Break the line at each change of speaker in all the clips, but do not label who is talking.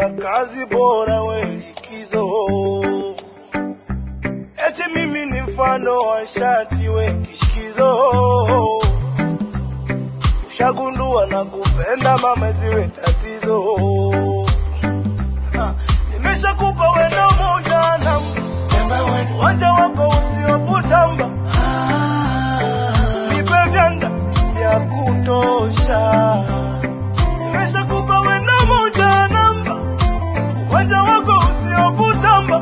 bila kazi bora we likizo. Eti mimi ni mfano wa shati we kishikizo. Ushagundua na kupenda mama ziwe tatizo. Nimeshakupa wendo moja na wacha wako usiofutamba. Nipe vyanda vya kutosha. Nimeshakupa wendo moja namba, wacha wako usiofutamba.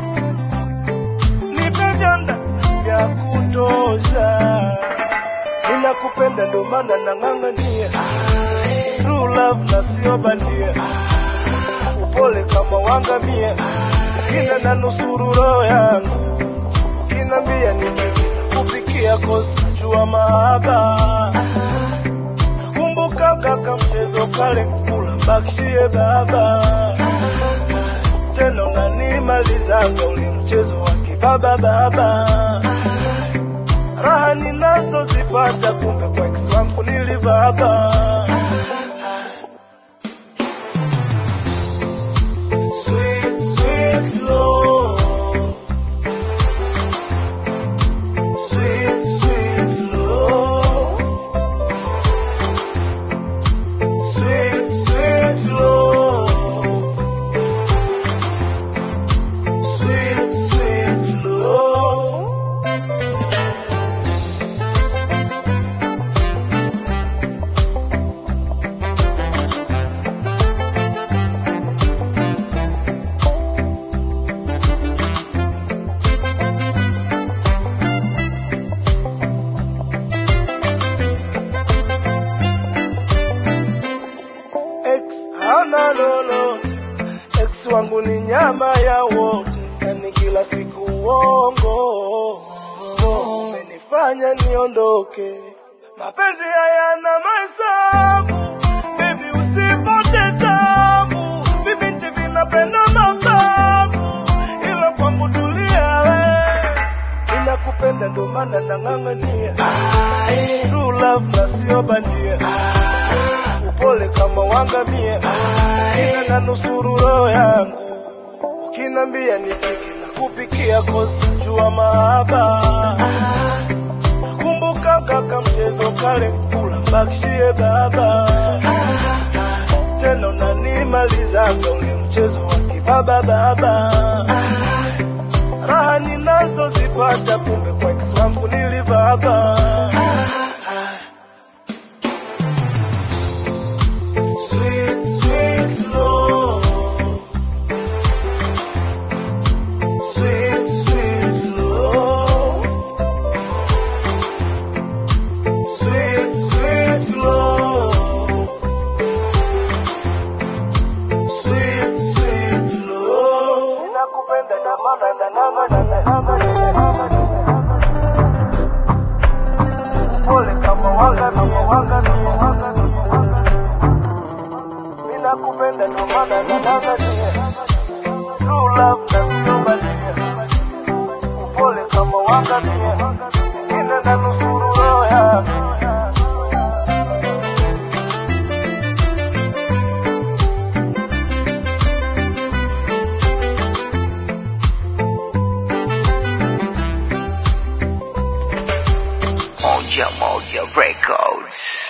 Nipe vyanda vya kutosha. Ninakupenda ndo maana nang'ang'ania. True love na sio bandia. Upole kama wangamia. Kina na nusuru roho yangu. Ukinambia kupikia cause najua mahaba. Nakumbuka kaka mchezo kale kula bakshie baba. Tena unanimalizaga ule mchezo wa kibaba baba. Raha ninazo zipata kumbe kwa ex wangu nilivaba. Sweet, sweet love. Sweet, sweet love. Sweet, sweet love. Sweet, sweet love. Hana lolote, ex wangu ni nyama ya wote. Yani kila siku uongo, umenifanya niondoke. Mapenzi hayana mahesabu, baby usipote tabu. Vibinti vinapenda mababu, ila kwangu tulia we. Ninakupenda ndo maana nang'ang'ania. True love na sio bandia. Upole kama wangamia. Kina na nusuru roho yangu. Ukinambia nipike na kupikia cause najua mahaba. Nakumbuka kaka mchezo kale kula bakshie baba. Tena unanimalizaga ule mchezo wa kibaba baba. Raha ninazo zipata kumbe kwa ex wangu nilivaba. Sweet, sweet love. Sweet, sweet love. Sweet, sweet love. Sweet, sweet love. Ninakupenda na maana upole kama wangamia. Ninakupenda ndo maana nang'ang'ania. True love na sio bandia. Upole kama wangamia. Kina na nusuru roho yangu.
Moja Moja Records.